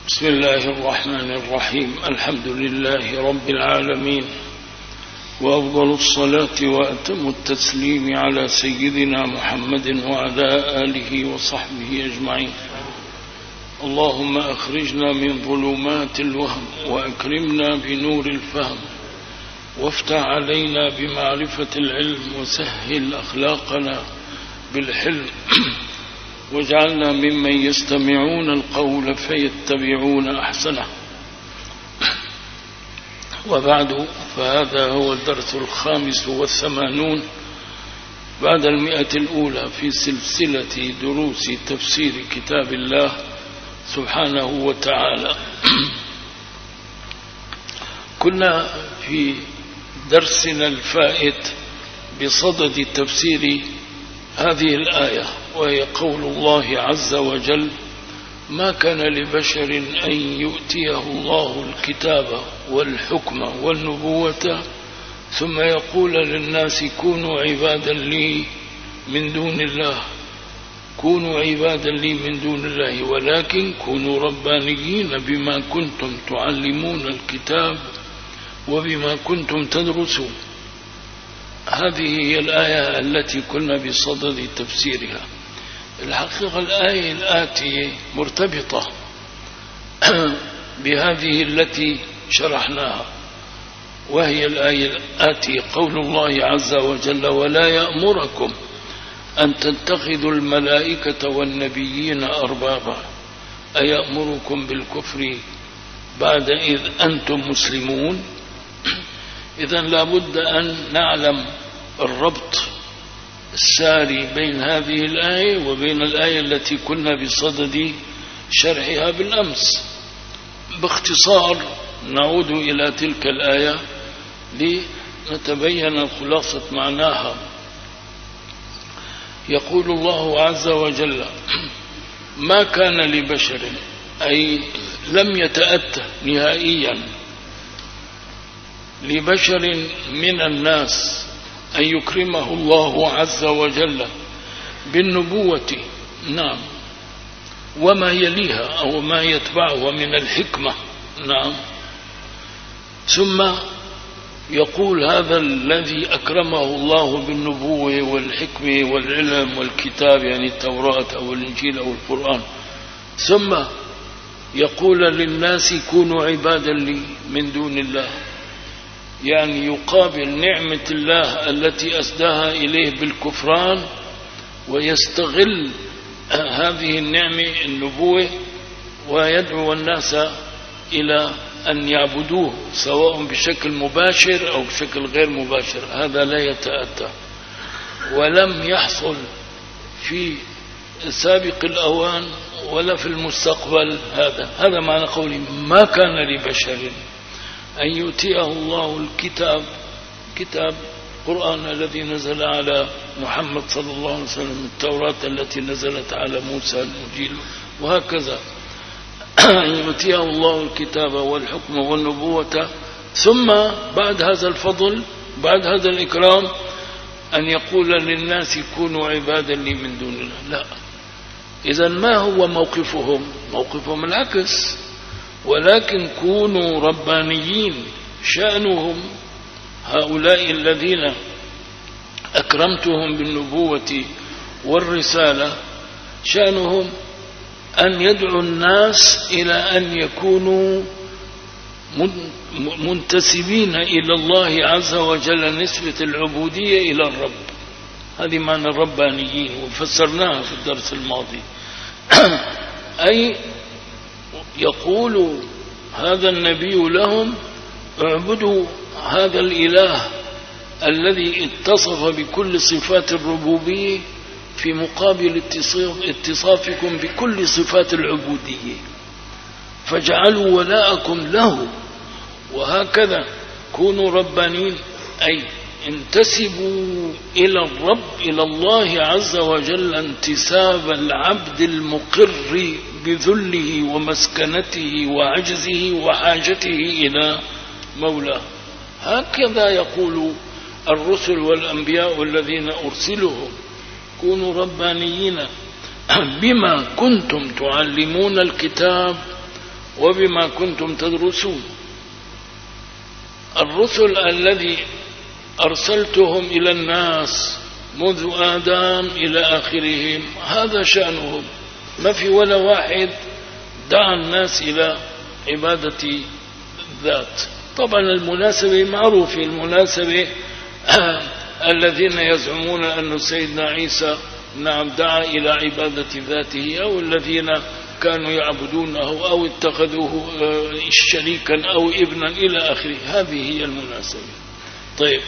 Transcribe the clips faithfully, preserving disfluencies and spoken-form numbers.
بسم الله الرحمن الرحيم. الحمد لله رب العالمين، وأفضل الصلاة وأتم التسليم على سيدنا محمد وعلى آله وصحبه أجمعين. اللهم أخرجنا من ظلمات الوهم وأكرمنا بنور الفهم، وافتح علينا بمعرفة العلم، وسهل أخلاقنا بالحلم، واجعلنا ممن يستمعون القول فيتبعون أحسنه. وبعد، فهذا هو الدرس الخامس والثمانون بعد المئة الأولى في سلسلة دروس تفسير كتاب الله سبحانه وتعالى. كنا في درسنا الفائت بصدد تفسير هذه الآية، وهي قول الله عز وجل: ما كان لبشر أن يؤتيه الله الكتاب والحكم والنبوة ثم يقول للناس كونوا عبادا لي من دون الله كونوا عبادا لي من دون الله ولكن كونوا ربانيين بما كنتم تعلمون الكتاب وبما كنتم تدرسون. هذه هي الآية التي كنا بصدد تفسيرها. الحقيقة الآية الآتية مرتبطة بهذه التي شرحناها، وهي الآية الآتية قول الله عز وجل: ولا يأمركم أن تتخذوا الملائكة والنبيين أربابا أيأمركم بالكفر بعد إذ أنتم مسلمون. إذن لابد أن نعلم الربط الساري بين هذه الآية وبين الآية التي كنا بصدد شرحها بالأمس. باختصار نعود إلى تلك الآية لنتبين خلاصة معناها. يقول الله عز وجل: ما كان لبشر، أي لم يتأتى نهائيا لبشر من الناس أن يكرمه الله عز وجل بالنبوة، نعم، وما يليها أو ما يتبعها من الحكمة، نعم. ثم يقول: هذا الذي أكرمه الله بالنبوة والحكمة والعلم والكتاب، يعني التوراة أو الإنجيل أو القرآن، ثم يقول للناس كونوا عبادا لي من دون الله، يعني يقابل نعمة الله التي أسداها إليه بالكفران، ويستغل هذه النعمة النبوة ويدعو الناس إلى أن يعبدوه سواء بشكل مباشر أو بشكل غير مباشر. هذا لا يتأتى ولم يحصل في سابق الأوان ولا في المستقبل. هذا هذا معنى قولي: ما كان لبشر أن يؤتيه الله الكتاب، كتاب القرآن الذي نزل على محمد صلى الله عليه وسلم، التوراة التي نزلت على موسى، الإنجيل، وهكذا. أن يؤتيه الله الكتاب والحكم والنبوة ثم بعد هذا الفضل، بعد هذا الإكرام، أن يقول للناس كونوا عبادا لي من دون الله. لا. إذن ما هو موقفهم؟ موقفهم العكس: ولكن كونوا ربانيين. شأنهم هؤلاء الذين أكرمتهم بالنبوة والرسالة، شأنهم أن يدعو الناس إلى أن يكونوا منتسبين إلى الله عز وجل، نسبة العبودية إلى الرب. هذه معنى الربانيين، وفسرناها في الدرس الماضي. أي يقول هذا النبي لهم: اعبدوا هذا الإله الذي اتصف بكل صفات الربوبية في مقابل اتصافكم بكل صفات العبودية، فاجعلوا ولاءكم له. وهكذا كونوا ربانين، أي انتسبوا إلى الرب، إلى الله عز وجل، انتساب العبد المقر بذله ومسكنته وعجزه وحاجته إلى مولاه. هكذا يقول الرسل والأنبياء الذين أرسلهم: كونوا ربانيين بما كنتم تعلمون الكتاب وبما كنتم تدرسون. الرسل الذي أرسلتهم إلى الناس منذ آدم إلى آخرهم هذا شأنهم، ما في ولا واحد دعا الناس إلى عبادة الذات. طبعا المناسبة معروفة، المناسبة الذين يزعمون أن سيدنا عيسى نعم دعا إلى عبادة ذاته، أو الذين كانوا يعبدونه أو اتخذوه شريكا أو ابنا إلى آخره، هذه هي المناسبة. طيب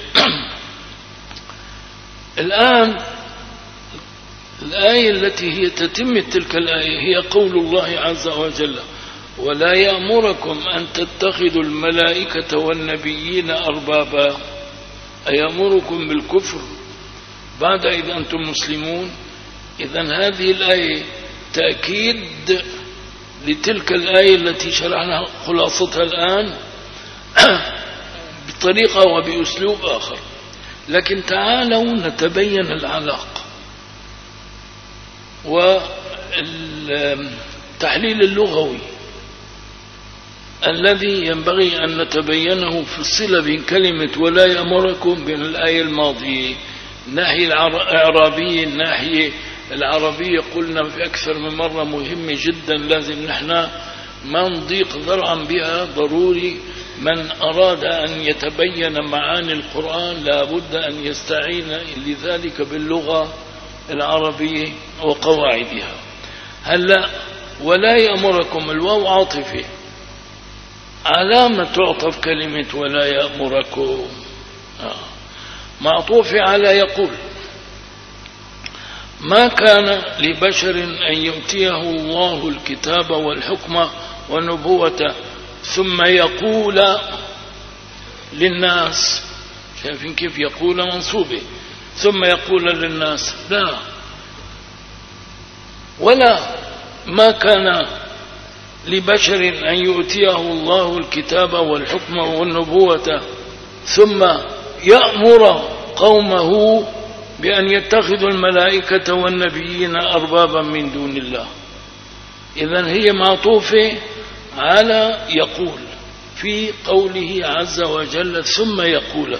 الآن الآية التي هي تتم تلك الآية هي قول الله عز وجل: ولا يأمركم أن تتخذوا الملائكة والنبيين أربابا. أيأمركم بالكفر بعد إذا أنتم مسلمون؟ إذن هذه الآية تأكيد لتلك الآية التي شرحنا خلاصتها الآن بطريقة وبأسلوب آخر. لكن تعالوا نتبين العلاقة والتحليل اللغوي الذي ينبغي أن نتبينه في الصلة بين كلمة ولا يأمركم بين الآية الماضية ناحية الإعرابية الناحية العربية. قلنا في أكثر من مرة مهمة جدا، لازم نحن ما نضيق ذرعا بها. ضروري من أراد أن يتبين معاني القرآن لابد أن يستعين لذلك باللغة العربية وقواعدها. هلا ولا يأمركم الواو عاطفة، علامة تعطف كلمة ولا يأمركم آه. معطوفة على يقول. ما كان لبشر أن يؤتيه الله الكتاب والحكم والنبوة ثم يقول للناس. شايفين كيف يقول منصوبة ثم يقول للناس؟ لا، ولا ما كان لبشر أن يؤتيه الله الكتاب والحكم والنبوة ثم يأمر قومه بأن يتخذوا الملائكة والنبيين أربابا من دون الله. إذن هي معطوفة على يقول في قوله عز وجل ثم يقول.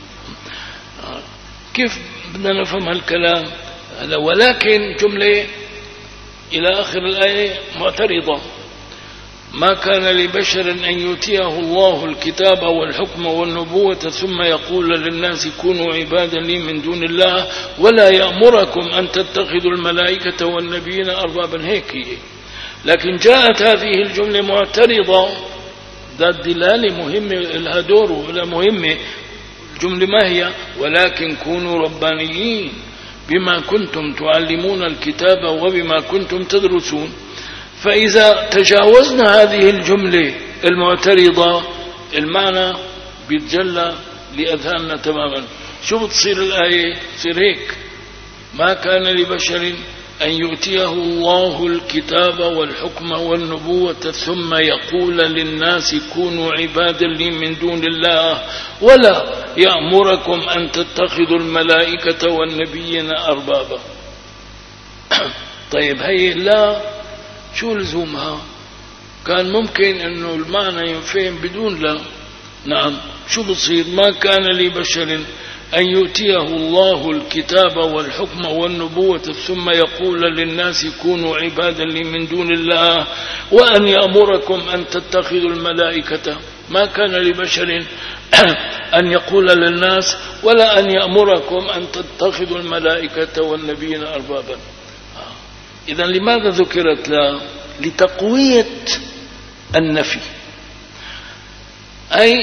كيف بدنا نفهم هالكلام هذا؟ ولكن جملة إلى آخر الآية معترضة. ما كان لبشر أن يؤتيه الله الكتاب والحكم والنبوة ثم يقول للناس كونوا عبادا لي من دون الله ولا يأمركم أن تتخذوا الملائكة والنبيين أربابا. هيك. لكن جاءت هذه الجملة معترضة ذات دلالة مهمة لها دور ولا مهمة. الجملة ما هي؟ ولكن كونوا ربانيين بما كنتم تعلمون الكتاب وبما كنتم تدرسون. فإذا تجاوزنا هذه الجملة المعترضة المعنى بيتجلى لأذهاننا تماما. شو بتصير الآية؟ تصير هيك: ما كان لبشر أن يؤتيه الله الكتاب والحكم والنبوة ثم يقول للناس كونوا عبادا لي من دون الله ولا يأمركم أن تتخذوا الملائكة والنبيين أربابا. طيب هي لا، شو لزومها؟ كان ممكن انه المعنى ينفهم بدون لا. نعم، شو بصير؟ ما كان لبشر أن يؤتيه الله الكتاب والحكم والنبوة ثم يقول للناس كونوا عبادا لي من دون الله وأن يأمركم أن تتخذوا الملائكة. ما كان لبشر أن يقول للناس ولا أن يأمركم أن تتخذوا الملائكة والنبيين أربابا. إذن لماذا ذكرت لا؟ لتقوية النفي. أي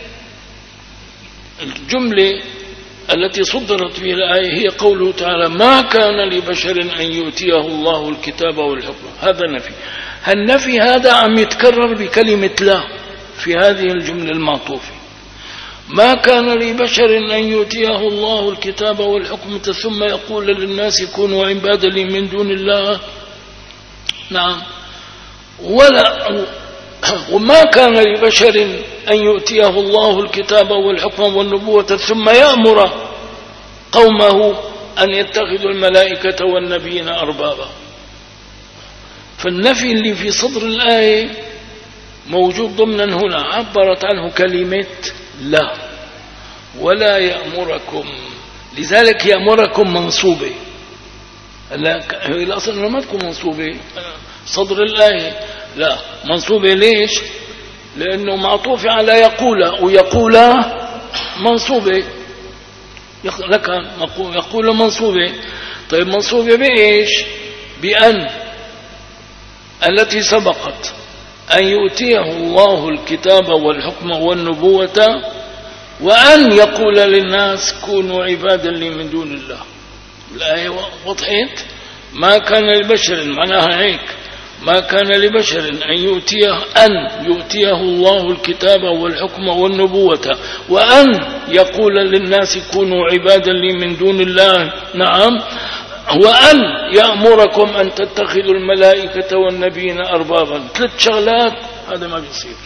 الجملة التي صدرت فيها الآية هي قوله تعالى: ما كان لبشر أن يؤتيه الله الكتاب والحكم. هذا نفي. النفي هذا عم يتكرر بكلمة لا في هذه الجملة المعطوفة. ما كان لبشر أن يؤتيه الله الكتاب والحكم ثم يقول للناس كونوا عبادا لي من دون الله. نعم. ولا وما كان لبشر أن يؤتيه الله الكتاب والحكم والنبوة ثم يأمر قومه أن يتخذوا الملائكة والنبيين أربابا. فالنفي اللي في صدر الآية موجود ضمنا هنا عبرت عنه كلمة لا، ولا يأمركم، لذلك يأمركم منصوبة. لا الأصل ما تكون منصوبة صدر الآية، لا منصوبة. ليش؟ لأنه معطوف على يقول، ويقول منصوبة، لك يقول منصوبة. طيب منصوبة بإيش؟ بأن التي سبقت، أن يؤتيه الله الكتاب والحكم والنبوة وأن يقول للناس كونوا عبادا لي من دون الله. الآية وضحت. ما كان لبشر، معناها هيك، ما كان لبشر أن يؤتيه أن يؤتيه الله الكتاب والحكم والنبوة وأن يقول للناس كونوا عبادا لي من دون الله. نعم. وأن يأمركم أن تتخذوا الملائكة والنبيين أربابا. ثلاث شغلات، هذا ما بيصير.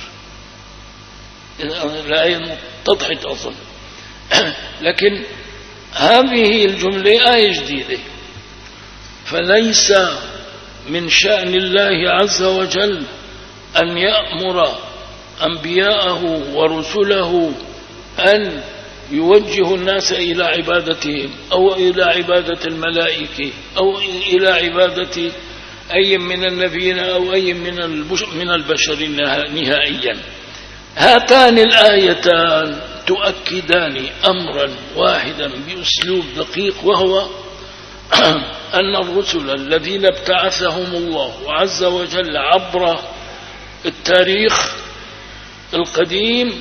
الآية تضحت أصلا. لكن هذه الجملة آية جديدة، فليس من شأن الله عز وجل أن يأمر أنبياءه ورسله أن يوجه الناس إلى عبادتهم أو إلى عبادة الملائكة أو إلى عبادة أي من النبيين أو أي من البشر نهائيا. هاتان الآيتان تؤكدان أمرا واحدا بأسلوب دقيق، وهو أن الرسل الذين ابتعثهم الله عز وجل عبر التاريخ القديم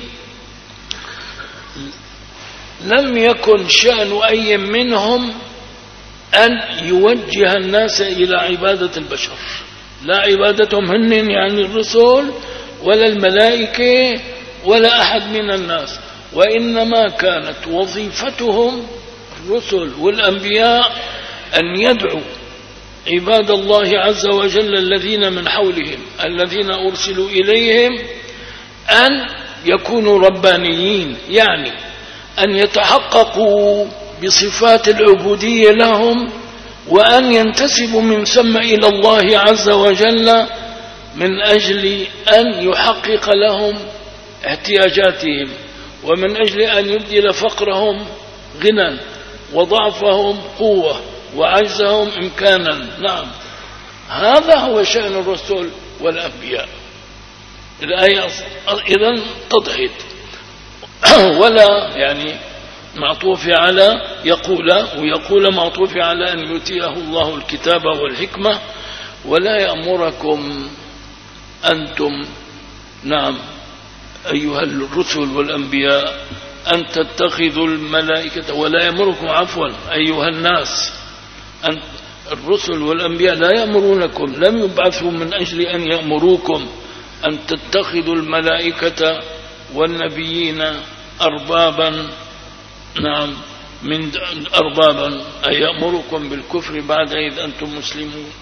لم يكن شأن أي منهم أن يوجه الناس إلى عبادة البشر، لا عبادتهم هن يعني الرسل ولا الملائكة ولا أحد من الناس، وإنما كانت وظيفتهم الرسل والأنبياء أن يدعوا عباد الله عز وجل الذين من حولهم الذين أرسلوا إليهم أن يكونوا ربانيين، يعني أن يتحققوا بصفات العبودية لهم، وأن ينتسبوا من ثم إلى الله عز وجل من أجل أن يحقق لهم احتياجاتهم، ومن أجل أن يبدل فقرهم غنى وضعفهم قوة وعجزهم إمكانا. نعم، هذا هو شأن الرسل والأنبياء. الآية إذن تضحت ولا يعني معطوف على يقول، ويقول معطوف على أن يؤتيه الله الكتاب والحكمة ولا يأمركم أنتم، نعم أيها الرسل والأنبياء، أن تتخذوا الملائكة، ولا يأمركم عفوا أيها الناس، أن الرسل والأنبياء لا يأمرونكم، لم يبعثوا من أجل أن يأمروكم أن تتخذوا الملائكة والنبيين أربابا، نعم من أربابا، أي يأمركم بالكفر بعد إذ أنتم مسلمون.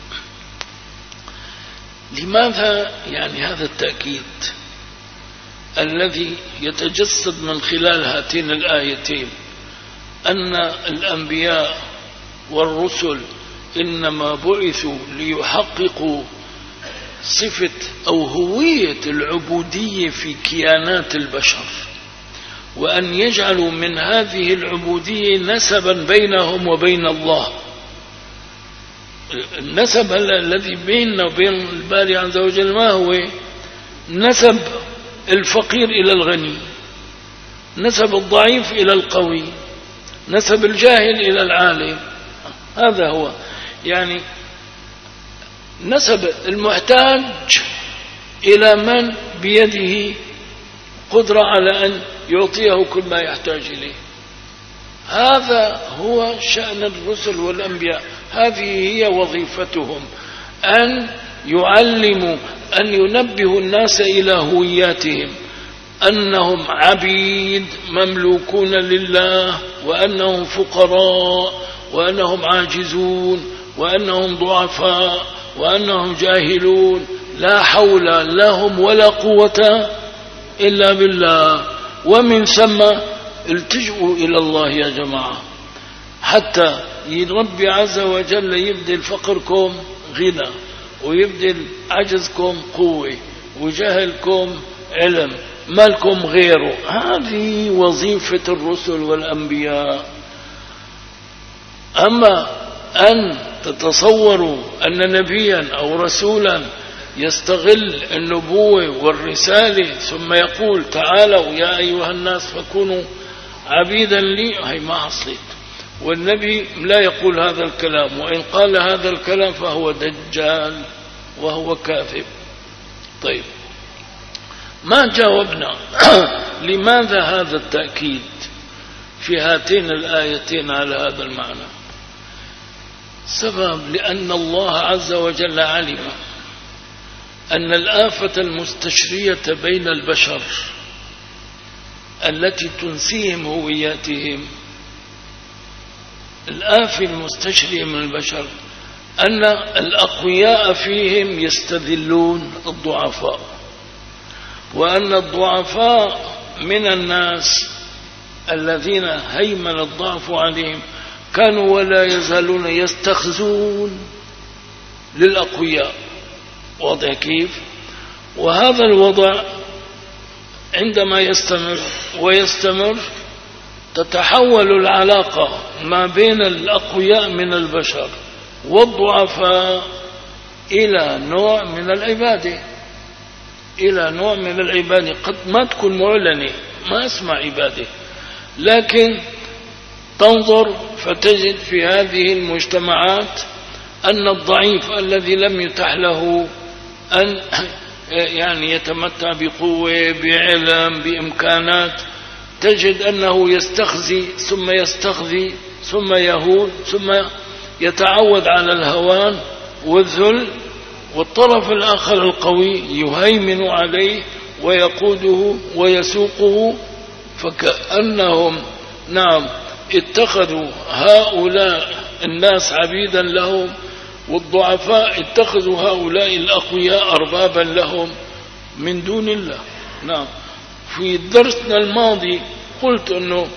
لماذا يعني هذا التأكيد الذي يتجسد من خلال هاتين الآيتين أن الأنبياء والرسل إنما بعثوا ليحققوا صفة أو هوية العبودية في كيانات البشر، وأن يجعلوا من هذه العبودية نسبا بينهم وبين الله. النسب الذي بيننا وبين الباري عز وجل ما هو؟ نسب الفقير إلى الغني، نسب الضعيف إلى القوي، نسب الجاهل إلى العالم. هذا هو يعني نسب المحتاج إلى من بيده قدرة على أن يعطيه كل ما يحتاج إليه. هذا هو شأن الرسل والأنبياء، هذه هي وظيفتهم، أن يعلموا، أن ينبهوا الناس إلى هوياتهم، أنهم عبيد مملوكون لله، وأنهم فقراء، وأنهم عاجزون، وأنهم ضعفاء، وأنهم جاهلون، لا حول لهم ولا قوة إلا بالله. ومن ثم التجئوا إلى الله يا جماعة، حتى ربي عز وجل يبدل فقركم غنى، ويبدل عجزكم قوة، وجهلكم علم، ما لكم غيره. هذه وظيفة الرسل والأنبياء. أما أن تتصوروا أن نبيا أو رسولا يستغل النبوة والرسالة ثم يقول تعالوا يا أيها الناس فكونوا عبيدا لي، هي ما حصلت. والنبي لا يقول هذا الكلام، وإن قال هذا الكلام فهو دجال وهو كاذب. طيب، ما جاوبنا لماذا هذا التأكيد في هاتين الآيتين على هذا المعنى؟ سبب لأن الله عز وجل علم أن الآفة المستشرية بين البشر التي تنسيهم هوياتهم، الآفة المستشرية من البشر أن الأقوياء فيهم يستذلون الضعفاء، وأن الضعفاء من الناس الذين هيمن الضعف عليهم كانوا ولا يزالون يستخزون للأقوياء. وضع كيف؟ وهذا الوضع عندما يستمر ويستمر تتحول العلاقة ما بين الأقوياء من البشر والضعفاء إلى نوع من العبادة، إلى نوع من العبادة قد ما تكون معلنة، ما اسمها عبادة، لكن تنظر فتجد في هذه المجتمعات أن الضعيف الذي لم يتح له أن يعني يتمتع بقوة بعلم بإمكانات، تجد أنه يستخزي ثم يستخزي ثم يهون ثم يتعود على الهوان والذل، والطرف الآخر القوي يهيمن عليه ويقوده ويسوقه. فكأنهم نعم اتخذوا هؤلاء الناس عبيدا لهم، والضعفاء اتخذوا هؤلاء الأقوياء أربابا لهم من دون الله. نعم، في درسنا الماضي قلت أنه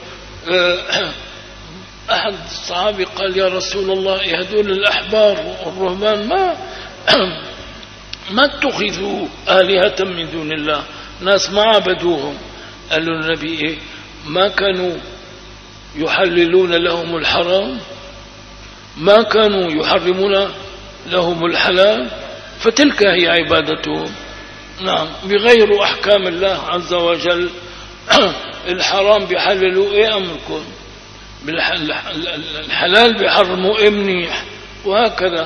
أحد الصحابة قال يا رسول الله هذول الأحبار والرهبان ما ما اتخذوا آلهة من دون الله، ناس ما عبدوهم. قال له النبي إيه؟ ما كانوا يحللون لهم الحرام، ما كانوا يحرمون لهم الحلال، فتلك هي عبادتهم. نعم، بغير أحكام الله عز وجل. الحرام بيحللوا إيه أمركم، الحلال بيحرموا إيه منيح، وهكذا.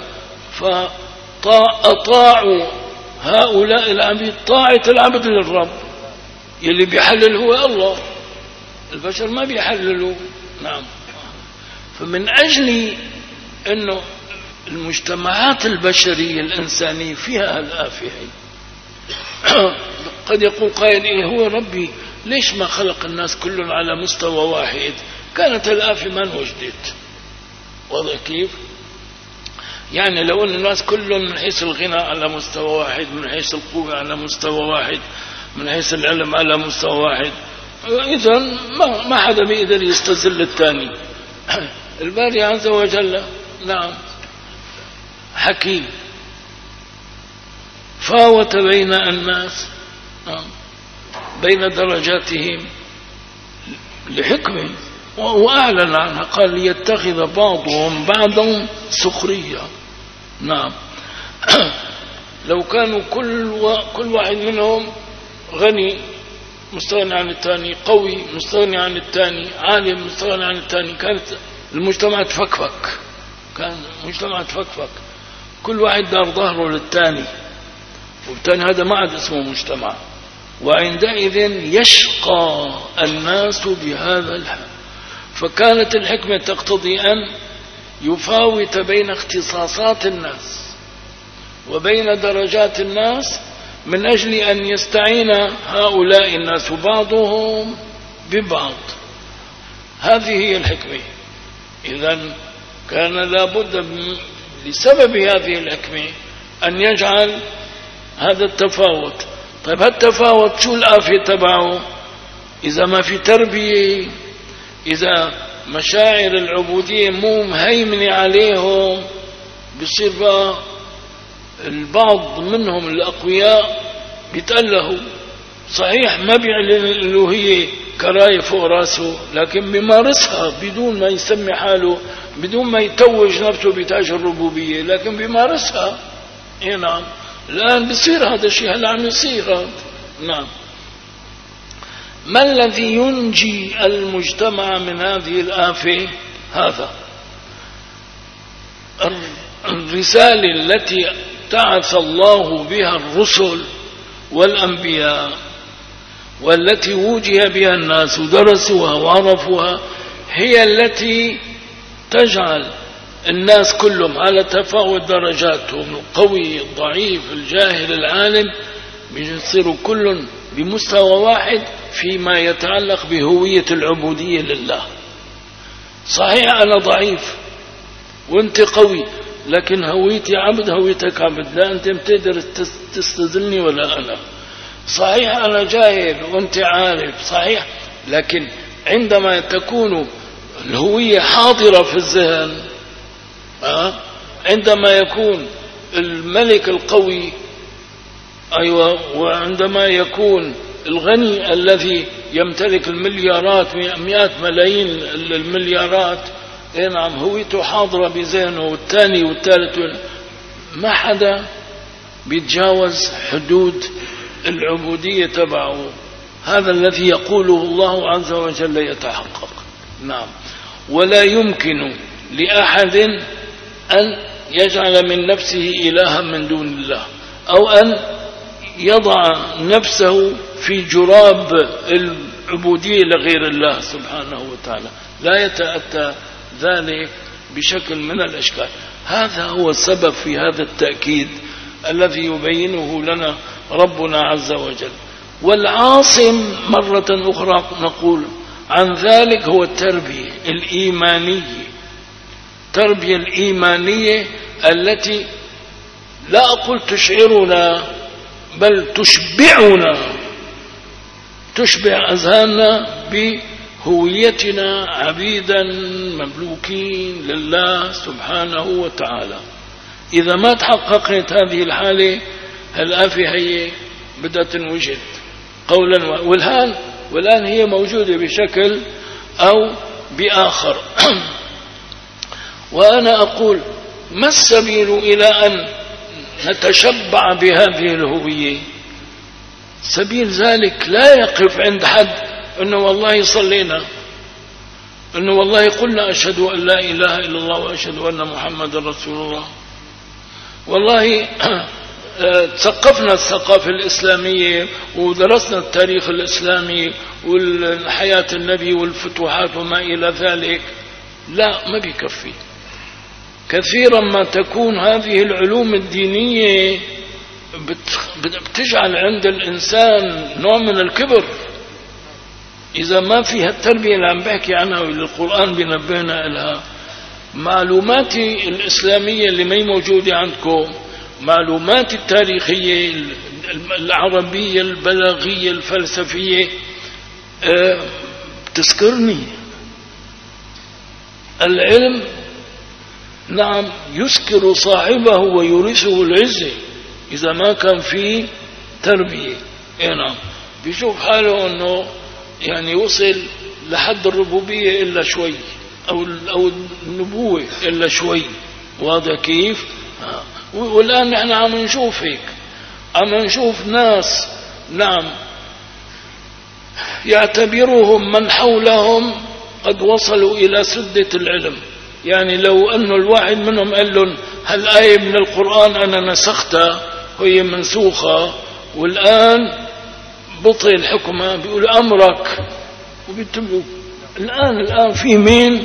فأطاعوا هؤلاء العبيد طاعة العبد للرب، يلي بيحلل هو الله، البشر ما بيحللوا. نعم، فمن أجل أنه المجتمعات البشرية الإنسانية فيها الآفة، قد يقول قائل إيه هو ربي ليش ما خلق الناس كلهم على مستوى واحد؟ كانت الآفة ما انوجدت. وضع كيف؟ يعني لو أن الناس كلهم من حيث الغنى على مستوى واحد، من حيث القوة على مستوى واحد، من حيث العلم على مستوى واحد، إذا ما ما حدا بيقدر يستذل الثاني. الباري عز وجل نعم حكيم، فاوت بين الناس نعم بين درجاتهم لحكمه، وأعلن عنها قال ليتخذ بعضهم بعضا سخريا. نعم لو كانوا كل و... كل واحد منهم غني مستغني عن الثاني، قوي مستغني عن الثاني، عالم مستغني عن الثاني، كانت المجتمع تفكفك، كان المجتمع تفكفك، كل واحد دار ظهره للثاني، والثاني هذا ما عاد اسمه مجتمع. وعندئذ يشقى الناس بهذا الحال. فكانت الحكمة تقتضي أن يفاوت بين اختصاصات الناس وبين درجات الناس من أجل أن يستعين هؤلاء الناس بعضهم ببعض. هذه هي الحكمة. إذن كان لابد لسبب هذه الحكمة أن يجعل هذا التفاوت. طيب هالتفاوت شو الآفة تبعه؟ إذا ما في تربية، إذا مشاعر العبودية مو مهيمنة عليهم، بصير بقى البعض منهم الأقوياء بيتأله صحيح ما بيعلن الألوهية كراية فوق راسه، لكن بيمارسها بدون ما يسمي حاله، بدون ما يتوج نفسه بتاج الربوبية، لكن بيمارسها. إيه نعم. الآن بيصير هذا الشيء، هلا عم يصير هذا. نعم. ما الذي ينجي المجتمع من هذه الآفة؟ هذا الرسالة التي بعث الله بها الرسل والأنبياء، والتي وجه بها الناس ودرسوها وعرفوها، هي التي تجعل الناس كلهم على تفاوت درجاتهم، القوي الضعيف الجاهل العالم، بيصيروا كل بمستوى واحد فيما يتعلق بهوية العبودية لله. صحيح أنا ضعيف وانت قوي، لكن هويتي عبد، هويتك عبد، لا أنت بتقدر تستذلني ولا أنا. صحيح أنا جاهل وانت عارف، صحيح، لكن عندما تكون الهوية حاضرة في الذهن، أه؟ عندما يكون الملك القوي، أيوة، وعندما يكون الغني الذي يمتلك المليارات، مئات ملايين المليارات، نعم، هويته حاضرة بذهنه، والثاني والثالث، ما حدا بيتجاوز حدود العبودية تبعه. هذا الذي يقوله الله عز وجل يتحقق. نعم. ولا يمكن لأحد أن يجعل من نفسه إلها من دون الله، أو أن يضع نفسه في جراب العبودية لغير الله سبحانه وتعالى. لا يتأتى ذلك بشكل من الأشكال. هذا هو السبب في هذا التأكيد الذي يبينه لنا ربنا عز وجل. والعاصم مرة أخرى نقول عن ذلك هو التربية الإيمانية، التربية الإيمانية التي لا أقول تشعرنا، بل تشبعنا، تشبع أذهاننا بهويتنا عبيدا مملوكين لله سبحانه وتعالى. إذا ما تحققت هذه الحالة، الآفة هي بدأت تنوجد قولا، والآن والآن هي موجودة بشكل أو بآخر. وأنا أقول ما السبيل إلى أن نتشبع بهذه الهوية؟ سبيل ذلك لا يقف عند حد أنه والله صلينا، أنه والله قلنا أشهد أن لا إله إلا الله وأشهد أن محمد رسول الله، والله تثقفنا الثقافة الإسلامية ودرسنا التاريخ الإسلامي والحياة النبي والفتوحات وما إلى ذلك. لا، ما بيكفي. كثيرا ما تكون هذه العلوم الدينية بتجعل عند الإنسان نوع من الكبر إذا ما فيها التربية اللي عم بحكي عنها واللي القرآن بينبهنا لها. معلوماتي الإسلامية اللي ما هي موجودة عندكم، معلوماتي التاريخية العربية البلاغية الفلسفية، بتذكرني العلم. نعم، يسكر صاحبه ويورثه العزة إذا ما كان فيه تربية. نعم، بيشوف حاله أنه يعني وصل لحد الربوبية إلا شوي، أو أو النبوة إلا شوي. واضح كيف؟ والآن نحن عم نشوف هيك، عم نشوف ناس نعم يعتبرهم من حولهم قد وصلوا إلى سدة العلم. يعني لو أنه الواحد منهم قال لهم هالآية من القرآن أنا نسختها وهي منسوخة والآن بطل حكمها، بيقول أمرك، وبيتبعوا. الآن الآن في مين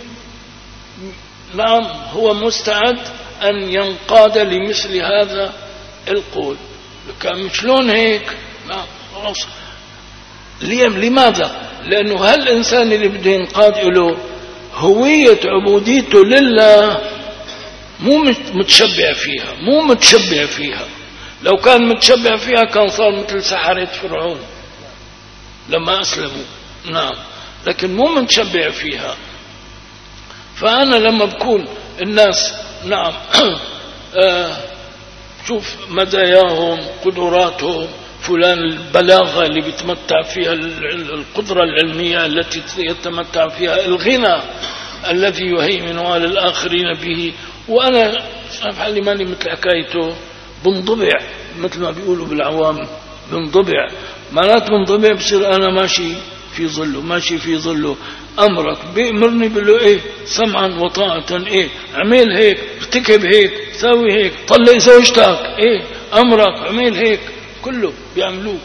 نعم هو مستعد أن ينقاد لمثل هذا القول؟ كان شلون هيك؟ نعم خلاص. لماذا؟ لأنه هالإنسان اللي بده ينقاد له هوية عبوديته لله مو متشبع فيها، مو متشبع فيها. لو كان متشبع فيها كان صار مثل سحرة فرعون لما أسلموا. نعم، لكن مو متشبع فيها. فأنا لما بكون الناس نعم آه شوف مزاياهم، قدراتهم، فلان البلاغة اللي بيتمتع فيها القدرة العلمية التي يتمتع فيها الغنى الذي يهيمن على الآخرين به. وأنا شايف حالي ماني مثل حكايته، بنضبع مثل ما بيقولوا بالعوام، بنضبع. معناته بنضبع بصير أنا ماشي في ظله، ماشي في ظله. أمرك بيأمرني بقول إيه سمعا وطاعة، إيه عمل هيك، ارتكب هيك، سوي هيك، طلق زوجتك، إيه أمرك عمل هيك، كله بيعملوه.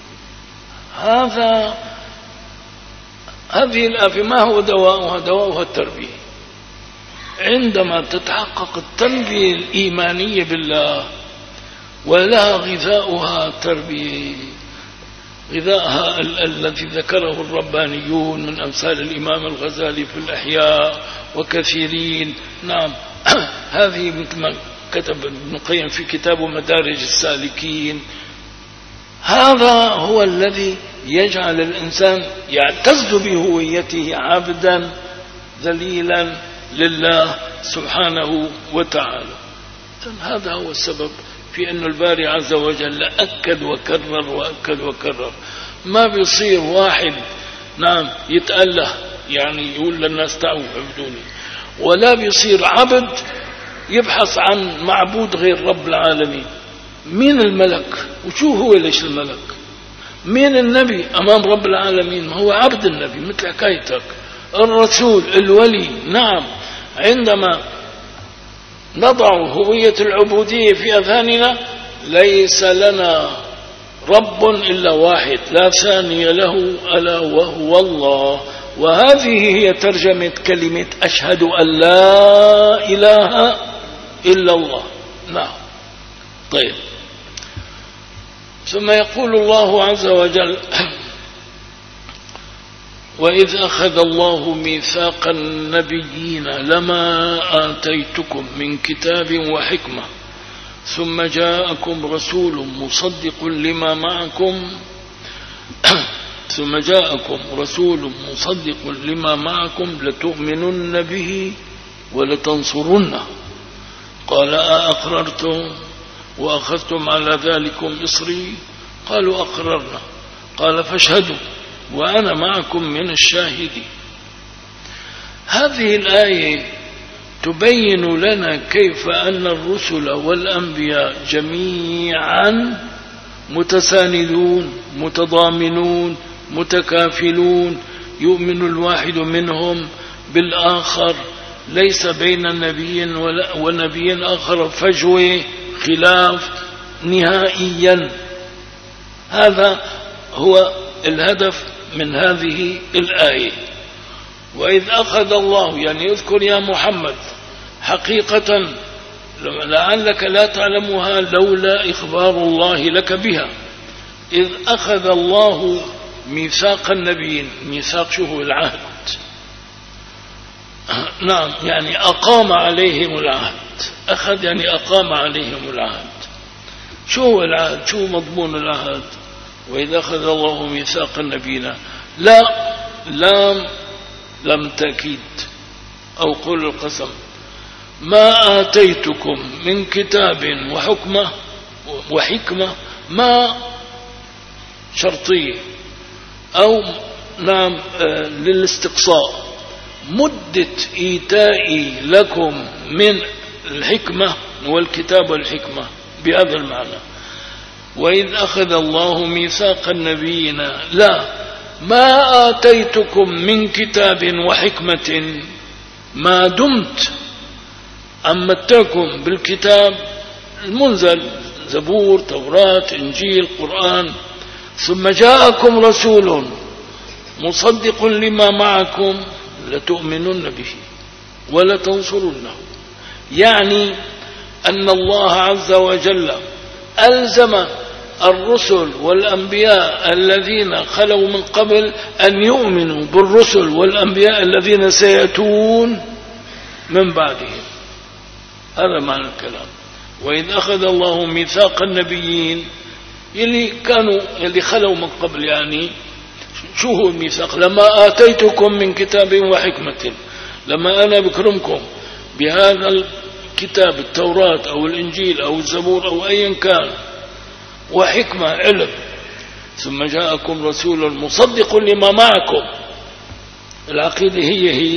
هذا هذه الآفة ما هو دواؤها؟ دواؤها التربية. عندما تتحقق التربية الإيمانية بالله ولها غذاؤها التربية، غذاءها الذي ذكره الربانيون من أمثال الإمام الغزالي في الأحياء وكثيرين. نعم هذه مثل ما كتب ابن القيم في كتابه مدارج السالكين. هذا هو الذي يجعل الإنسان يعتز بهويته عبدا ذليلا لله سبحانه وتعالى. هذا هو السبب في أن الباري عز وجل أكد وكرر وأكد وكرر. ما بيصير واحد نعم يتأله يعني يقول للناس تعالوا عبدوني، ولا بيصير عبد يبحث عن معبود غير رب العالمين. مين الملك وشو هو ليش الملك؟ مين النبي أمام رب العالمين؟ ما هو عبد النبي مثل حكايتك. الرسول الولي. نعم عندما نضع هوية العبودية في أذهاننا ليس لنا رب إلا واحد لا ثاني له ألا وهو الله. وهذه هي ترجمة كلمة أشهد أن لا إله إلا الله. نعم طيب. ثم يقول الله عز وجل وإذ أخذ الله ميثاق النبيين لما آتيتكم من كتاب وحكمة ثم جاءكم رسول مصدق لما معكم ثم جاءكم رسول مصدق لما معكم لتؤمنن به ولتنصرنه قال أأقررتم وأخذتم على ذلكم إصري قالوا أقررنا قال فاشهدوا وأنا معكم من الشاهدين. هذه الآية تبين لنا كيف أن الرسل والأنبياء جميعا متساندون متضامنون متكافلون، يؤمن الواحد منهم بالآخر، ليس بين النبي ونبي آخر فجوة خلاف نهائيا. هذا هو الهدف من هذه الآية. وإذ أخذ الله يعني يذكر يا محمد حقيقة لعلك لا تعلمها لولا إخبار الله لك بها. إذ أخذ الله ميثاق النبيين، ميثاق شو هو؟ العهد. نعم يعني أقام عليهم العهد. أخذ يعني أقام عليهم العهد. شو هو العهد؟ شو مضمون العهد؟ وإذا أخذ الله ميثاق النبيين لا لام لم تأكيد أو قول القسم. ما آتيتكم من كتاب وحكمة وحكمة ما شرطية أو نعم آه للاستقصاء. مدة إيتائي لكم من الحكمة والكتاب والحكمة بهذا المعنى. وإذ أخذ الله ميثاق النبيين لا ما آتيتكم من كتاب وحكمة ما دمت أمتكم بالكتاب المنزل زبور توراة إنجيل قرآن ثم جاءكم رسول مصدق لما معكم لتؤمنن به ولتنصرنه. يعني أن الله عز وجل ألزم الرسل والأنبياء الذين خلوا من قبل أن يؤمنوا بالرسل والأنبياء الذين سيأتون من بعدهم. هذا معنى الكلام. وإذ أخذ الله ميثاق النبيين يلي كانوا يلي خلوا من قبل. يعني شو هو الميثاق؟ لما آتيتكم من كتاب وحكمة، لما أنا بكرمكم بهذا الكتاب التوراة أو الإنجيل أو الزبور أو أيا كان وحكمة علم. ثم جاءكم رسول مصدق لما معكم. العقيدة هي هي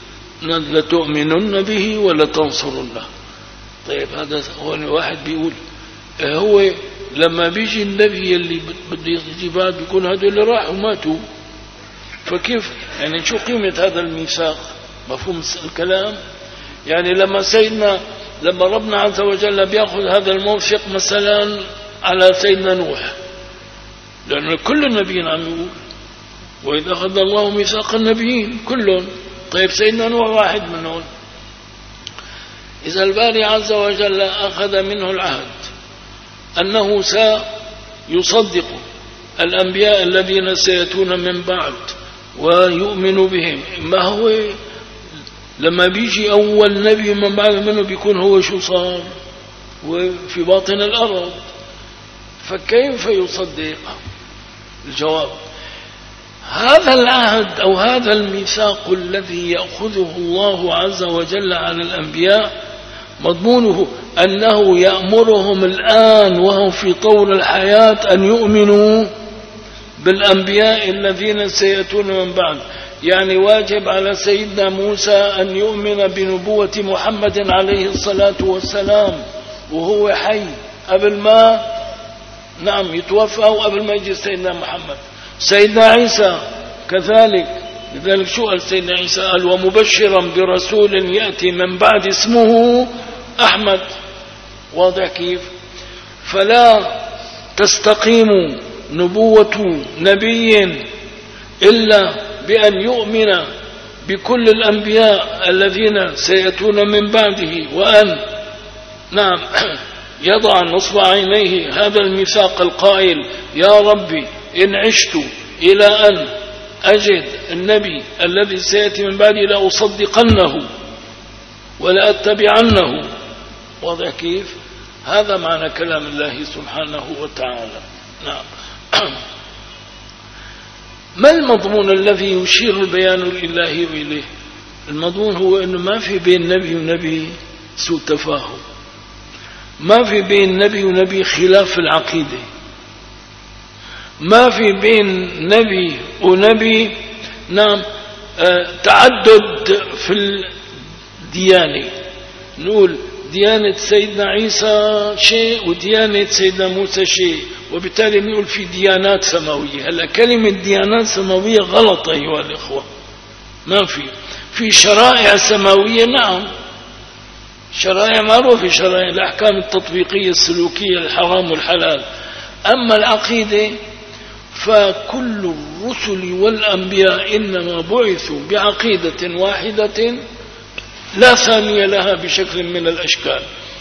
لتؤمنن به ولتنصرنه. طيب هذا هو واحد بيقول هو لما بيجي النبي اللي بده يجي بعد بيكون هذول اللي راحوا ماتوا، فكيف يعني شو قيمة هذا الميثاق؟ مفهوم الكلام؟ يعني لما سيدنا لما ربنا عز وجل بياخذ هذا الموثق مثلا على سيدنا نوح، لأن كل النبيين عم يقول وإذا أخذ الله ميثاق النبيين كلهم. طيب سيدنا نوح واحد منهم. إذا الباري عز وجل أخذ منه العهد أنه سيصدق الأنبياء الذين سيأتون من بعد ويؤمن بهم، ما هو لما بيجي أول نبي من بعد منه بيكون هو شو صار وفي باطن الأرض، فكيف يصدق؟ الجواب هذا العهد أو هذا الميثاق الذي يأخذه الله عز وجل على الأنبياء مضمونه أنه يأمرهم الآن وهم في طور الحياة أن يؤمنوا بالأنبياء الذين سيأتون من بعد. يعني واجب على سيدنا موسى أن يؤمن بنبوة محمد عليه الصلاة والسلام وهو حي قبل ما نعم يتوفى وقبل ما يجي سيدنا محمد. سيدنا عيسى كذلك. لذلك شو قال سيدنا عيسى؟ قال ومبشرا برسول يأتي من بعد اسمه أحمد. واضح كيف؟ فلا تستقيم نبوة نبي إلا بأن يؤمن بكل الأنبياء الذين سيأتون من بعده، وأن نعم يضع نصب عينيه هذا الميثاق القائل يا ربي إن عشت إلى أن أجد النبي الذي سيأتي من بعدي لأصدقنه ولا أتبعنه. واضح كيف؟ هذا معنى كلام الله سبحانه وتعالى. نعم. ما المضمون الذي يشير البيان الإلهي إليه؟ المضمون هو أنه ما في بين نبي ونبي سوء تفاهم، ما في بين نبي ونبي خلاف العقيدة، ما في بين نبي ونبي نعم تعدد في الديانة. نقول ديانة سيدنا عيسى شيء وديانة سيدنا موسى شيء، وبالتالي نقول في ديانات سماوية. هلا كلمة ديانات سماوية غلط أيها الإخوة، ما في في شرائع سماوية. نعم شرائع معروفة، شرائع الأحكام التطبيقية السلوكية الحرام والحلال. أما العقيدة فكل الرسل والأنبياء إنما بعثوا بعقيدة واحدة لا ثانية لها بشكل من الأشكال.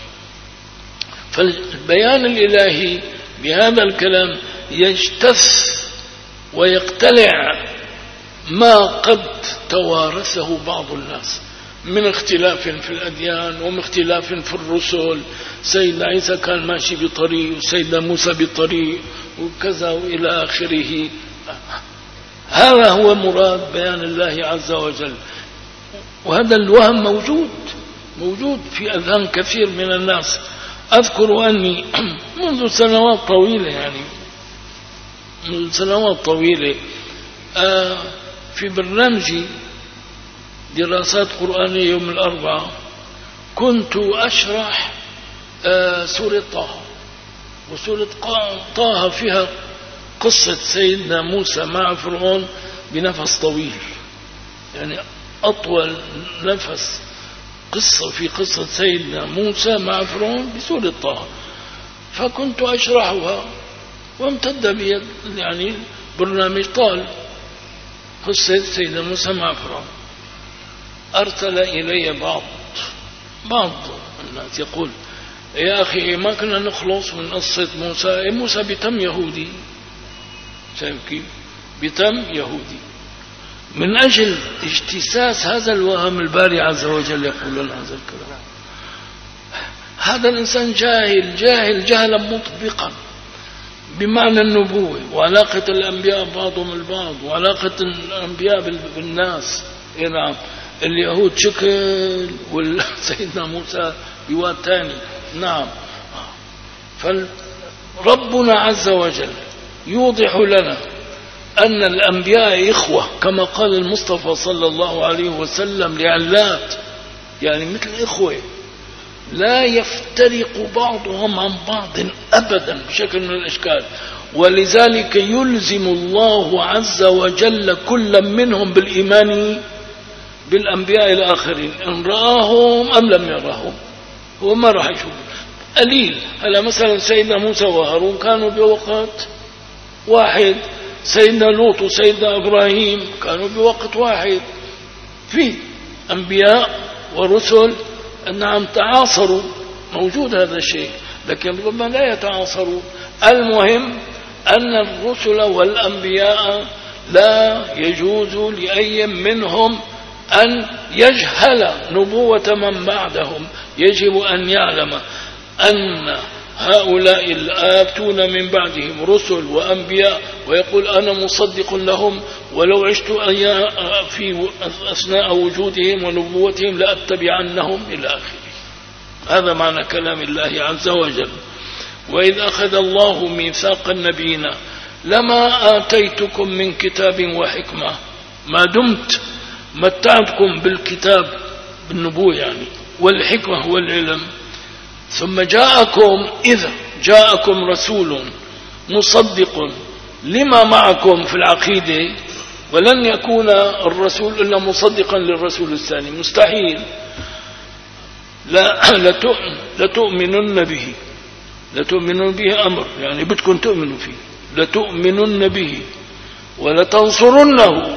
فالبيان الإلهي بهذا الكلام يجتث ويقتلع ما قد توارثه بعض الناس من اختلاف في الأديان ومن اختلاف في الرسل. سيدنا عيسى كان ماشي بطريق وسيدنا موسى بطريق وكذا وإلى آخره. هذا هو مراد بيان الله عز وجل، وهذا الوهم موجود موجود في أذهان كثير من الناس. أذكر أني منذ سنوات طويلة يعني منذ سنوات طويلة في برنامجي دراسات قرآنية يوم الأربعاء كنت أشرح سورة طه، وسورة طه فيها قصة سيدنا موسى مع فرعون بنفس طويل، يعني أطول نفس قصة في قصة سيدنا موسى مع فرعون بسورة طه. فكنت أشرحها وامتد بي يعني برنامج طال قصة سيدنا موسى مع فرعون. أرسل إلي بعض بعض الناس يقول يا أخي ما كنا نخلص من قصة موسى. موسى بتم يهودي، شايف كيف؟ بتم يهودي. من أجل اجتساس هذا الوهم الباري عز وجل يقول لنا هذا الكلام. هذا الإنسان جاهل جاهل جهلا مطبقا بمعنى النبوة وعلاقة الأنبياء بعضهم البعض وعلاقة الأنبياء بالناس. نعم اليهود شكل والسيدنا موسى بواد تاني. نعم ربنا عز وجل يوضح لنا أن الأنبياء إخوة كما قال المصطفى صلى الله عليه وسلم لعلات، يعني مثل إخوة لا يفترق بعضهم عن بعض أبدا بشكل من الأشكال. ولذلك يلزم الله عز وجل كل منهم بالإيمان بالأنبياء الآخرين إن رآهم أم لم يراهم، هو ما راح يشوف قليل. هلا مثلا سيدنا موسى وهارون كانوا بوقت واحد، سيدنا لوط وسيدنا إبراهيم كانوا بوقت واحد. في أنبياء ورسل نعم تعاصروا، موجود هذا الشيء، لكن ربما لا يتعاصروا. المهم أن الرسل والأنبياء لا يجوز لأي منهم أن يجهل نبوة من بعدهم، يجب أن يعلم أن هؤلاء الآتون من بعدهم رسل وأنبياء، ويقول أنا مصدق لهم ولو عشت في أثناء وجودهم ونبوتهم لأتبعنهم إلى آخره. هذا معنى كلام الله عز وجل. وإذ أخذ الله ميثاق النبيين لما آتيتكم من كتاب وحكمة، ما دمت متعتكم بالكتاب بالنبوة يعني والحكمة والعلم، ثم جاءكم إذا جاءكم رسول مصدق لما معكم في العقيدة، ولن يكون الرسول إلا مصدقا للرسول الثاني، مستحيل. لا لتؤمنن به، لتؤمنن به أمر يعني بدكم تؤمنوا فيه، لتؤمنن به ولتنصرنه.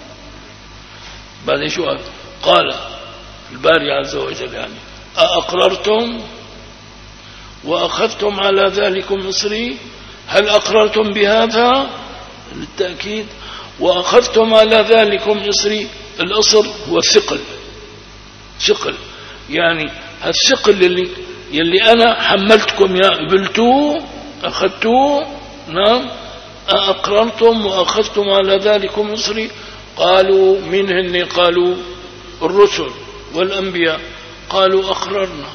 بعد شو قال الباري عز وجل يعني أأقررتم وأخذتم على ذلكم إصري، هل أقررتم بهذا للتأكيد؟ وأخذتم على ذلكم إصري، الأصر هو الثقل، ثقل يعني الثقل اللي يلي أنا حملتكم يا قبلتوه أخذتوه. نعم أأقررتم وأخذتم على ذلكم إصري. قالوا من هن؟ قالوا الرسل والأنبياء، قالوا أقررنا.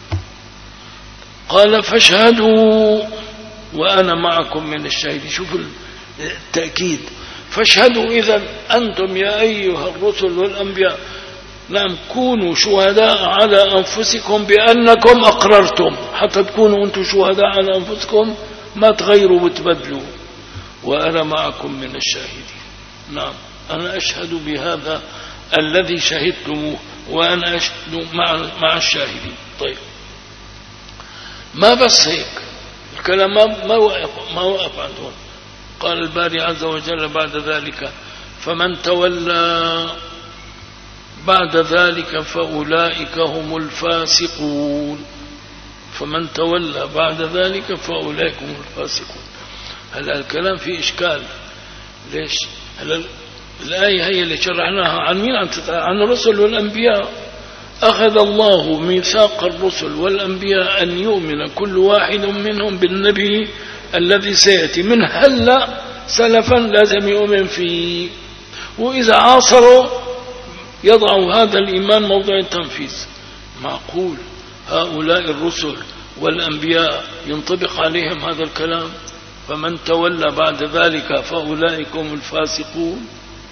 قال فاشهدوا وأنا معكم من الشاهدين. شوفوا التأكيد، فاشهدوا إذن أنتم يا أيها الرسل والأنبياء نعم كونوا شهداء على أنفسكم بأنكم أقررتم، حتى تكونوا أنتم شهداء على أنفسكم ما تغيروا وتبدلوا، وأنا معكم من الشاهدين. نعم أنا أشهد بهذا الذي شهدتموه وأنا أشهد مع, مع الشاهدين. طيب ما بس هيك الكلام ما وقف ما وقف عندهم. قال الباري عز وجل بعد ذلك فمن تولى بعد ذلك فأولئك هم الفاسقون. فمن تولى بعد ذلك فأولئك هم الفاسقون. هلا الكلام فيه إشكال. ليش؟ هلا الآية هي اللي شرحناها عن مين؟ عن الرسل والأنبياء. أخذ الله ميثاق الرسل والأنبياء أن يؤمن كل واحد منهم بالنبي الذي سيأتي من هلا سلفا لازم يؤمن فيه، وإذا عاصروا يضعوا هذا الإيمان موضع التنفيذ. معقول هؤلاء الرسل والأنبياء ينطبق عليهم هذا الكلام؟ فمن تولى بعد ذلك فأولئك هم الفاسقون.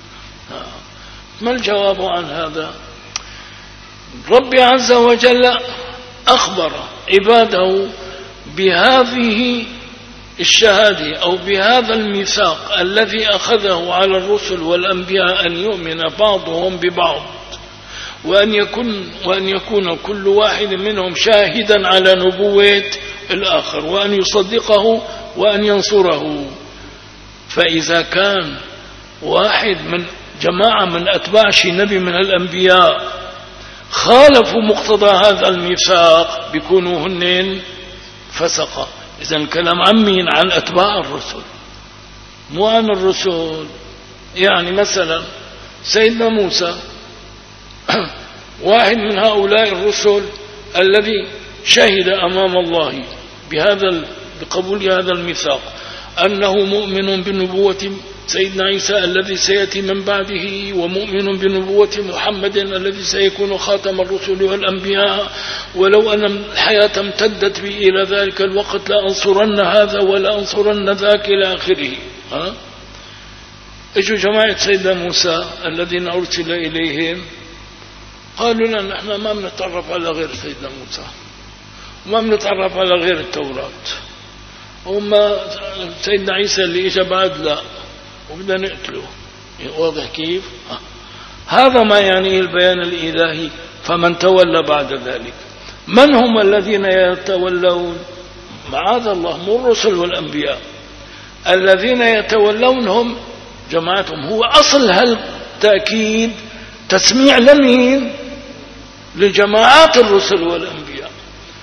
ما الجواب عن هذا؟ ربي عز وجل أخبر عباده بهذه الشهادة أو بهذا الميثاق الذي أخذه على الرسل والأنبياء أن يؤمن بعضهم ببعض، وأن يكون, وأن يكون كل واحد منهم شاهدا على نبوة الآخر، وأن يصدقه وأن ينصره. فإذا كان واحد من جماعة من أتباع شي نبي من الأنبياء خالفوا مقتضى هذا الميثاق بيكونوا هنين فسقة. إذن الكلام عن مين؟ عن أتباع الرسل مو عن الرسل. يعني مثلا سيدنا موسى واحد من هؤلاء الرسل الذي شهد أمام الله بهذا بقبول هذا الميثاق أنه مؤمن بنبوة سيدنا عيسى الذي سيأتي من بعده ومؤمن بنبوة محمد الذي سيكون خاتم الرسل والأنبياء، ولو أن الحياة امتدت بي إلى ذلك الوقت لأنصرن هذا ولا أنصرن ذاك إلى آخره. ها؟ اجوا جماعة سيدنا موسى الذين أرسل إليهم قالوا لنا نحن ما بنتعرف على غير سيدنا موسى وما بنتعرف على غير التوراة، وما سيدنا عيسى اللي إجا بعد لا وبدنا نقتله. واضح كيف؟ آه. هذا ما يعنيه البيان الإلهي. فمن تولى بعد ذلك، من هم الذين يتولون؟ معاذ الله، مو الرسل والأنبياء. الذين يتولونهم جماعتهم. هو أصل هالتأكيد تسميع لمين؟ لجماعات الرسل والأنبياء،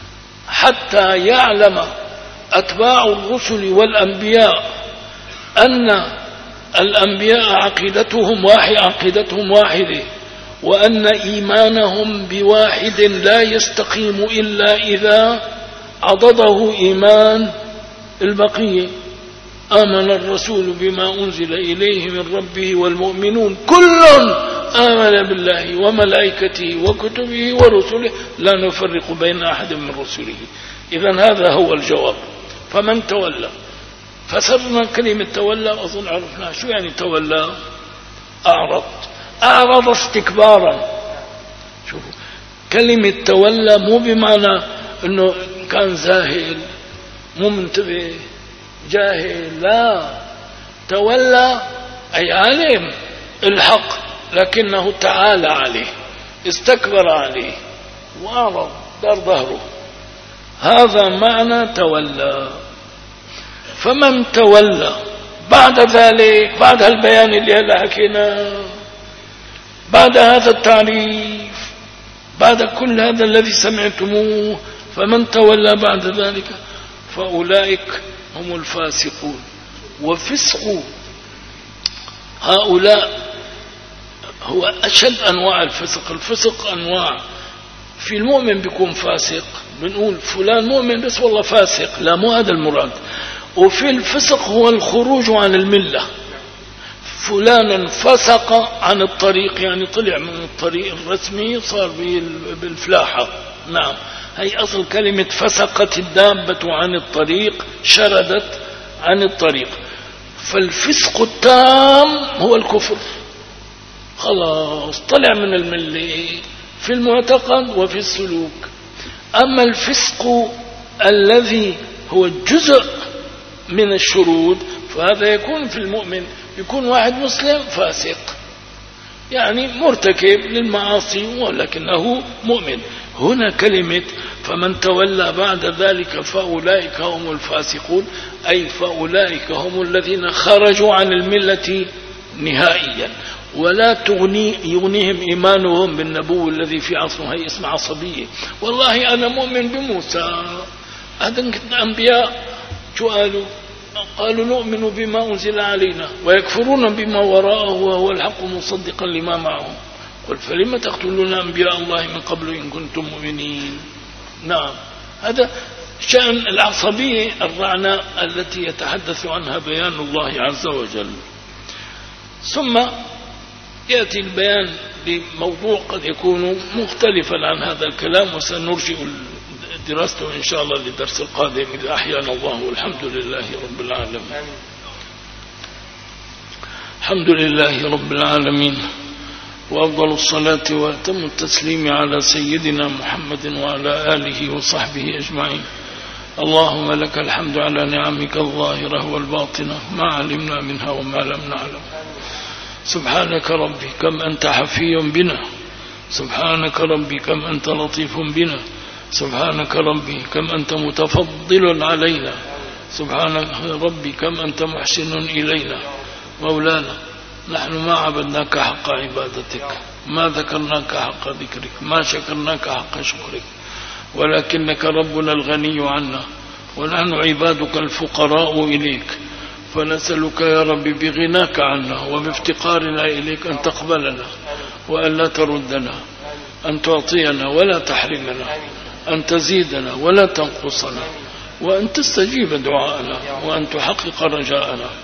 حتى يعلم أتباع الرسل والأنبياء أن الأنبياء عقيدتهم واحد عقيدتهم واحدة، وأن إيمانهم بواحد لا يستقيم إلا إذا عضده إيمان البقية. آمن الرسول بما أنزل إليه من ربه والمؤمنون كل آمن بالله وملائكته وكتبه ورسله لا نفرق بين أحد من رسله. إذن هذا هو الجواب. فمن تولى، فسرنا كلمة تولى أظن عرفنا شو يعني تولى. أعرض، أعرض استكبارا. شوفوا كلمة تولى مو بمعنى أنه كان زاهل مو منتبه جاهل، لا، تولى أي علم الحق لكنه تعالى عليه، استكبر عليه وأعرض دار ظهره. هذا معنى تولى. فمن تولى بعد ذلك، بعد البيان اللي هلا حكيناه، بعد هذا التعريف، بعد كل هذا الذي سمعتموه، فمن تولى بعد ذلك فأولئك هم الفاسقون. وفسق هؤلاء هو أشد أنواع الفسق. الفسق أنواع، في المؤمن بيكون فاسق، بنقول فلان مؤمن بس والله فاسق، لا مو هذا المراد. وفي الفسق هو الخروج عن الملة، فلان فسق عن الطريق يعني طلع من الطريق الرسمي صار بالفلاحة. نعم، هي أصل كلمة فسقت الدابة عن الطريق، شردت عن الطريق. فالفسق التام هو الكفر، خلاص طلع من الملة في المعتقد وفي السلوك. أما الفسق الذي هو جزء من الشرود فهذا يكون في المؤمن، يكون واحد مسلم فاسق يعني مرتكب للمعاصي ولكنه مؤمن. هنا كلمة فمن تولى بعد ذلك فأولئك هم الفاسقون، أي فأولئك هم الذين خرجوا عن الملة نهائيا، ولا تغني يغنيهم إيمانهم بالنبو الذي في عصره. هي اسم عصبية. والله أنا مؤمن بموسى، هذا الأنبياء شو قالوا؟ قالوا نؤمن بما أنزل علينا ويكفرون بما وراءه وهو الحق مصدقا لما معهم. قل فلما تقتلون أنبياء الله من قبل إن كنتم مؤمنين. نعم، هذا شأن العصبية الرعناء التي يتحدث عنها بيان الله عز وجل. ثم يأتي البيان بموضوع قد يكون مختلفا عن هذا الكلام، وسنرجع دراسته إن شاء الله للدرس القادم إذا أحيانا الله. والحمد لله رب العالمين. الحمد لله رب العالمين، وأفضل الصلاة وأتم التسليم على سيدنا محمد وعلى آله وصحبه أجمعين. اللهم لك الحمد على نعمك الظاهرة والباطنة ما علمنا منها وما لم نعلم. سبحانك ربي كم أنت حفي بنا، سبحانك ربي كم أنت لطيف بنا، سبحانك ربي كم أنت متفضل علينا، سبحانك ربي كم أنت محسن إلينا. مولانا نحن ما عبدناك حق عبادتك، ما ذكرناك حق ذكرك، ما شكرناك حق شكرك، ولكنك ربنا الغني عنا ونحن عبادك الفقراء إليك. فنسألك يا رب بغناك عنا وبافتقارنا إليك أن تقبلنا وأن لا تردنا، أن تعطينا ولا تحرمنا، أن تزيدنا ولا تنقصنا، وأن تستجيب دعاءنا، وأن تحقق رجاءنا.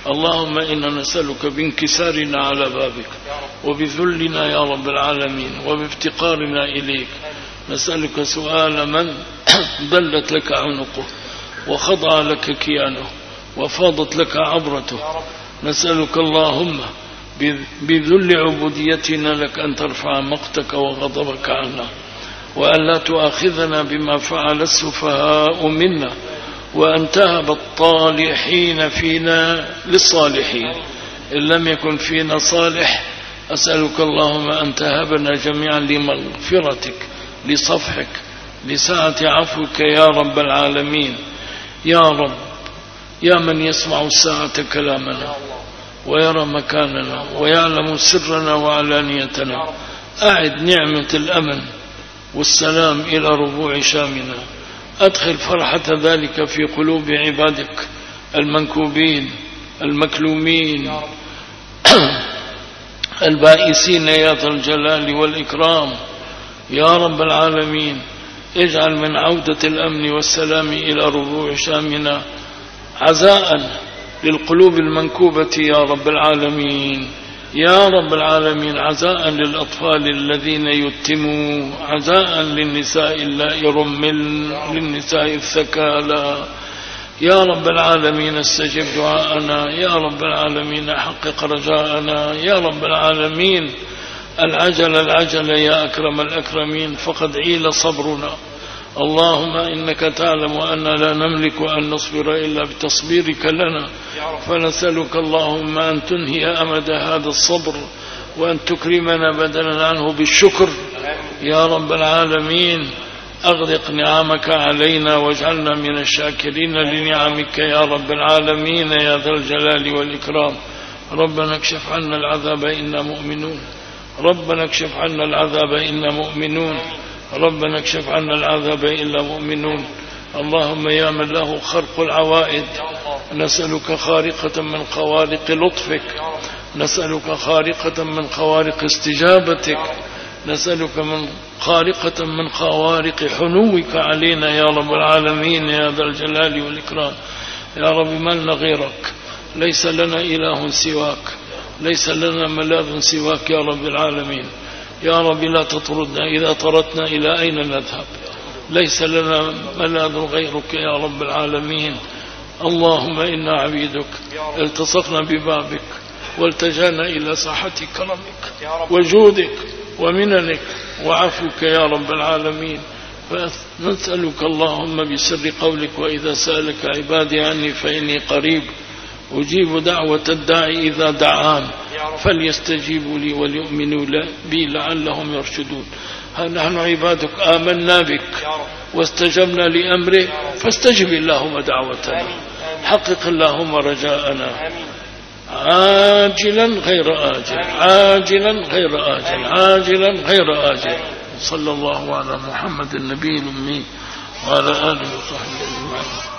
اللهم إنا نسألك بانكسارنا على بابك وبذلنا يا رب العالمين وبافتقارنا إليك، نسألك سؤال من ضلت لك عنقه وخضع لك كيانه وفاضت لك عبرته. نسألك اللهم بذل عبوديتنا لك أن ترفع مقتك وغضبك عنا، وأن لا تؤاخذنا بما فعل السفهاء منا، وأن تهب الطالحين فينا للصالحين. إن لم يكن فينا صالح أسألك اللهم أن تهبنا جميعا لمغفرتك لصفحك لسعة عفوك يا رب العالمين. يا رب يا من يسمع الساعة كلامنا ويرى مكاننا ويعلم سرنا وعلانيتنا، أعد نعمة الأمن والسلام إلى ربوع شامنا، أدخل فرحة ذلك في قلوب عبادك المنكوبين المكلومين البائسين يا ذا الجلال والإكرام يا رب العالمين. اجعل من عودة الأمن والسلام إلى ربوع شامنا عزاء للقلوب المنكوبة يا رب العالمين يا رب العالمين، عزاء للأطفال الذين يتموا، عزاء للنساء اللائي رمل، للنساء الثكالى يا رب العالمين. استجب دعاءنا يا رب العالمين، حقق رجاءنا يا رب العالمين. العجل العجل يا أكرم الأكرمين، فقد عيل صبرنا. اللهم إنك تعلم أننا لا نملك أن نصبر إلا بتصبيرك لنا، فنسألك اللهم أن تنهي أمد هذا الصبر، وأن تكرمنا بدلا عنه بالشكر يا رب العالمين. أغدق نعمك علينا واجعلنا من الشاكرين لنعمك يا رب العالمين يا ذا الجلال والإكرام. ربنا اكشف عنا العذاب إنا مؤمنون، ربنا اكشف عنا العذاب إنا مؤمنون، ربنا اكشف عنا العذاب إلا مؤمنون. اللهم يا من له خرق العوائد، نسألك خارقة من خوارق لطفك، نسألك خارقة من خوارق استجابتك، نسألك من خارقة من خوارق حنوك علينا يا رب العالمين يا ذا الجلال والإكرام. يا رب من غيرك، ليس لنا إله سواك، ليس لنا ملاذ سواك يا رب العالمين. يا رب لا تطردنا إذا طردنا إلى أين نذهب، ليس لنا ملاذ غيرك يا رب العالمين. اللهم إنا عبيدك التصقنا ببابك والتجانا إلى ساحة كرمك وجودك ومننك وعفوك يا رب العالمين. فنسألك اللهم بسر قولك وإذا سألك عبادي عني فإني قريب أجيب دعوة الداعي إذا دعان فليستجيبوا لي وليؤمنوا بي لعلهم يرشدون. ها نحن عبادك آمنا بك واستجبنا لأمره، فاستجب اللهم دعوتنا، حقق اللهم رجاءنا عاجلا غير آجل، عاجلا غير آجل، عاجلا غير آجل. صلى الله على محمد النبي الأمي وعلى آله وصحبه أجمعين.